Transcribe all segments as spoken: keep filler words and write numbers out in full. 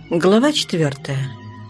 Глава четвертая.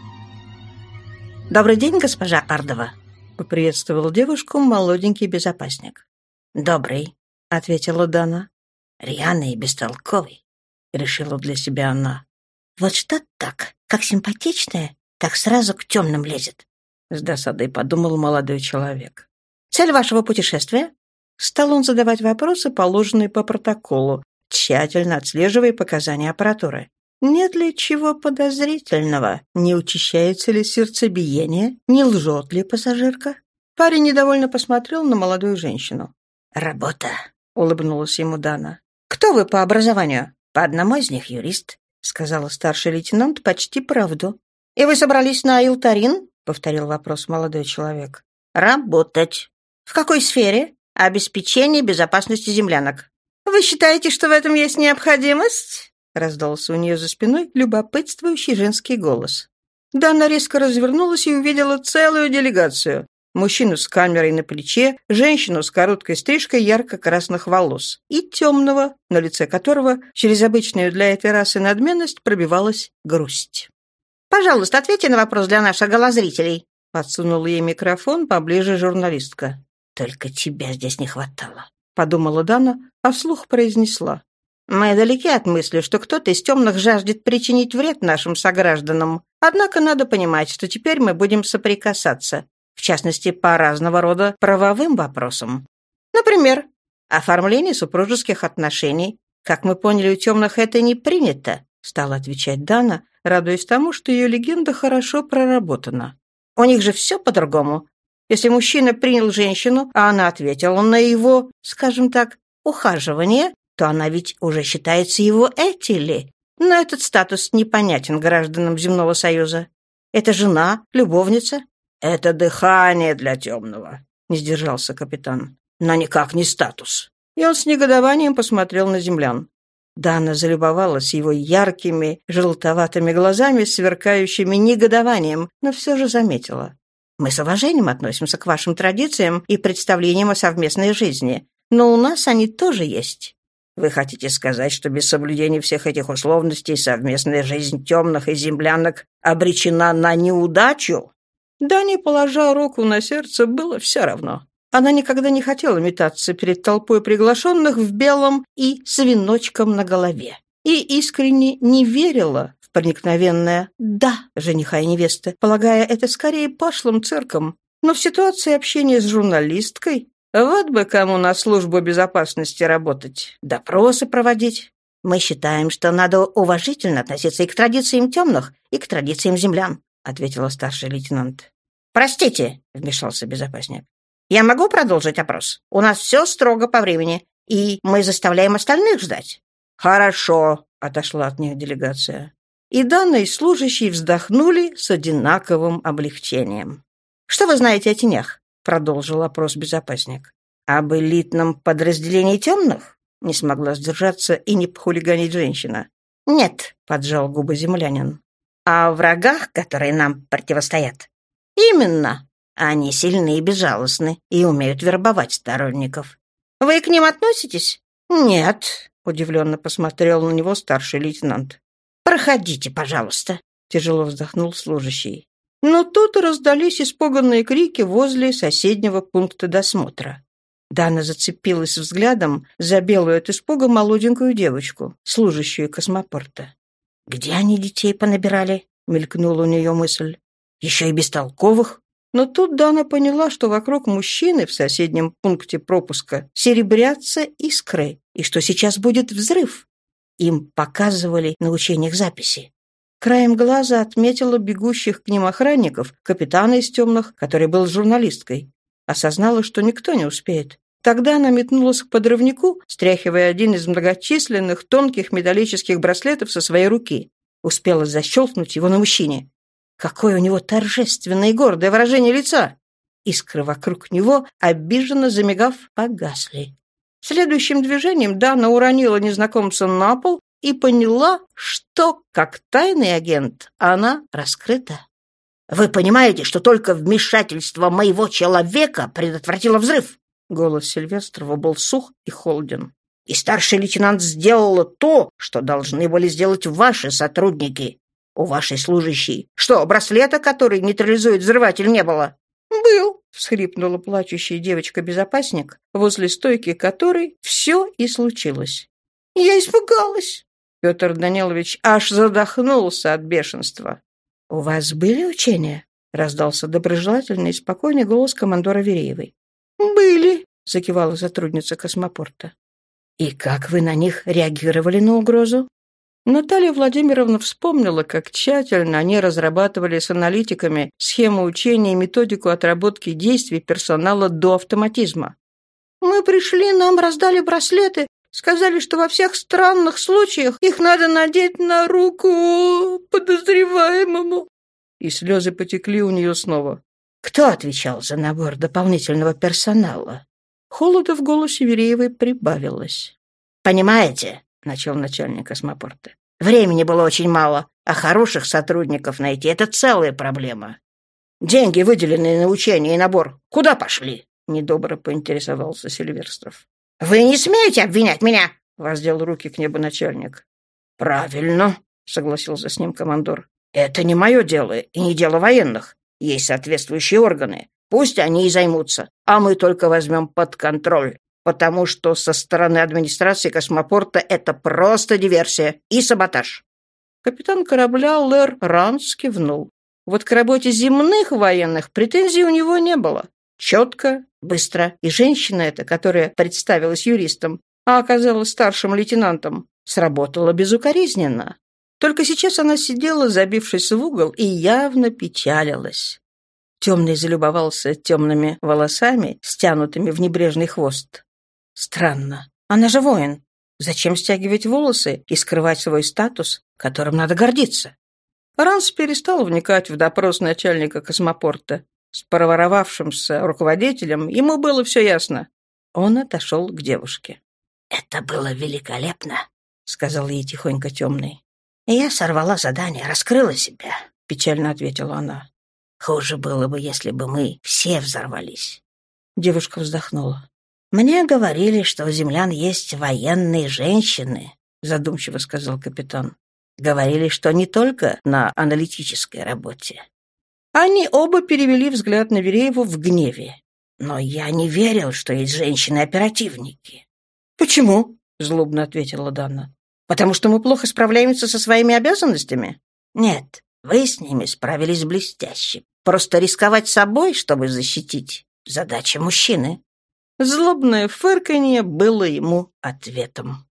«Добрый день, госпожа Ардова», — поприветствовал девушку молоденький безопасник. «Добрый», — ответила Дана. «Рьяный и бестолковый», — решила для себя она. «Вот что так, как симпатичная, так сразу к темным лезет», — с досадой подумал молодой человек. «Цель вашего путешествия?» Стал он задавать вопросы, положенные по протоколу, тщательно отслеживая показания аппаратуры. Нет ли чего подозрительного? Не учащается ли сердцебиение? Не лжет ли пассажирка? Парень недовольно посмотрел на молодую женщину. «Работа», — улыбнулась ему Дана. «Кто вы по образованию?» «По одному из них юрист», — сказала старший лейтенант почти правду. «И вы собрались на Айлтарин?» — повторил вопрос молодой человек. «Работать». «В какой сфере?» «Обеспечение безопасности землянок». «Вы считаете, что в этом есть необходимость?» — раздался у нее за спиной любопытствующий женский голос. Дана резко развернулась и увидела целую делегацию. Мужчину с камерой на плече, женщину с короткой стрижкой ярко-красных волос и темного, на лице которого через обычную для этой расы надменность пробивалась грусть. «Пожалуйста, ответьте на вопрос для наших голозрителей», — подсунула ей микрофон поближе журналистка. «Только тебя здесь не хватало», — подумала Дана, а вслух произнесла. «Мы далеки от мысли, что кто-то из темных жаждет причинить вред нашим согражданам. Однако надо понимать, что теперь мы будем соприкасаться, в частности, по разного рода правовым вопросам. Например, оформление супружеских отношений. Как мы поняли, у темных это не принято», — стала отвечать Дана, радуясь тому, что ее легенда хорошо проработана. «У них же все по-другому. Если мужчина принял женщину, а она ответила на его, скажем так, ухаживание, то она ведь уже считается его этили. Но этот статус непонятен гражданам Земного Союза. Это жена, любовница. Это дыхание для темного», — не сдержался капитан. «Но никак не статус». И он с негодованием посмотрел на землян. Дана залюбовалась его яркими, желтоватыми глазами, сверкающими негодованием, но все же заметила. «Мы с уважением относимся к вашим традициям и представлениям о совместной жизни, но у нас они тоже есть». «Вы хотите сказать, что без соблюдения всех этих условностей совместная жизнь темных и землянок обречена на неудачу?» Дане, положа руку на сердце, было все равно. Она никогда не хотела метаться перед толпой приглашенных в белом и с веночком на голове. И искренне не верила в проникновенное «да» жениха и невесты, полагая это скорее пошлым цирком. Но в ситуации общения с журналисткой вот бы кому на службу безопасности работать, допросы проводить. «Мы считаем, что надо уважительно относиться и к традициям темных, и к традициям землян», — ответила старший лейтенант. «Простите», — вмешался безопасник. «Я могу продолжить опрос? У нас все строго по времени, и мы заставляем остальных ждать». «Хорошо», — отошла от них делегация. И Дана и служащие вздохнули с одинаковым облегчением. «Что вы знаете о тенях?» — продолжил опрос безопасник. «Об элитном подразделении темных?» — не смогла сдержаться и не похулиганить женщина. «Нет», — поджал губы землянин. «А о врагах, которые нам противостоят?» «Именно. Они сильны и безжалостны, и умеют вербовать сторонников». «Вы к ним относитесь?» «Нет», — удивленно посмотрел на него старший лейтенант. «Проходите, пожалуйста», — тяжело вздохнул служащий. Но тут раздались испуганные крики возле соседнего пункта досмотра. Дана зацепилась взглядом за белую от испуга молоденькую девочку, служащую космопорта. «Где они детей понабирали?» — мелькнула у нее мысль. «Еще и бестолковых». Но тут Дана поняла, что вокруг мужчины в соседнем пункте пропуска серебрятся искры, и что сейчас будет взрыв. Им показывали на учениях записи. Краем глаза отметила бегущих к ним охранников, капитана из темных, который был журналисткой. Осознала, что никто не успеет. Тогда она метнулась к подрывнику, стряхивая один из многочисленных тонких металлических браслетов со своей руки. Успела защелкнуть его на мужчине. Какое у него торжественное и гордое выражение лица! Искры вокруг него, обиженно замигав, погасли. Следующим движением Дана уронила незнакомца на пол и поняла, что, как тайный агент, она раскрыта. «Вы понимаете, что только вмешательство моего человека предотвратило взрыв?» Голос Сильвестрова был сух и холоден. «И старший лейтенант сделала то, что должны были сделать ваши сотрудники. У вашей служащей что, браслета, который нейтрализует взрыватель, не было?» «Был», — всхлипнула плачущая девочка-безопасник, возле стойки которой все и случилось. «Я испугалась». Петр Данилович аж задохнулся от бешенства. «У вас были учения?» — раздался доброжелательный и спокойный голос командора Вереевой. «Были», — закивала сотрудница космопорта. «И как вы на них реагировали на угрозу?» Наталья Владимировна вспомнила, как тщательно они разрабатывали с аналитиками схему учения и методику отработки действий персонала до автоматизма. «Мы пришли, нам раздали браслеты, сказали, что во всех странных случаях их надо надеть на руку подозреваемому». И слезы потекли у нее снова. «Кто отвечал за набор дополнительного персонала?» Холода в голосе Вереевой прибавилось. «Понимаете?» — начал начальник космопорта. «Времени было очень мало, а хороших сотрудников найти — это целая проблема. Деньги, выделенные на учение и набор, куда пошли?» — недобро поинтересовался Сильверстров. «Вы не смеете обвинять меня?» — воздел руки к небу начальник. «Правильно», — согласился с ним командор. «Это не мое дело и не дело военных. Есть соответствующие органы. Пусть они и займутся, а мы только возьмем под контроль. Потому что со стороны администрации космопорта это просто диверсия и саботаж». Капитан корабля Лэр Ранс кивнул. Вот к работе земных военных претензий у него не было. Четко, быстро, и женщина эта, которая представилась юристом, а оказалась старшим лейтенантом, сработала безукоризненно. Только сейчас она сидела, забившись в угол, и явно печалилась. Темный залюбовался темными волосами, стянутыми в небрежный хвост. Странно. Она же воин. Зачем стягивать волосы и скрывать свой статус, которым надо гордиться? Ранс перестал вникать в допрос начальника космопорта. С проворовавшимся руководителем ему было все ясно. Он отошел к девушке. «Это было великолепно», — сказал ей тихонько темный. «Я сорвала задание, раскрыла себя», — печально ответила она. «Хуже было бы, если бы мы все взорвались». Девушка вздохнула. «Мне говорили, что у землян есть военные женщины», — задумчиво сказал капитан. «Говорили, что не только на аналитической работе». Они оба перевели взгляд на Верееву в гневе. «Но я не верил, что есть женщины-оперативники». «Почему?» — злобно ответила Дана. «Потому что мы плохо справляемся со своими обязанностями?» «Нет, вы с ними справились блестяще. Просто рисковать собой, чтобы защитить, задача мужчины». Злобное фырканье было ему ответом.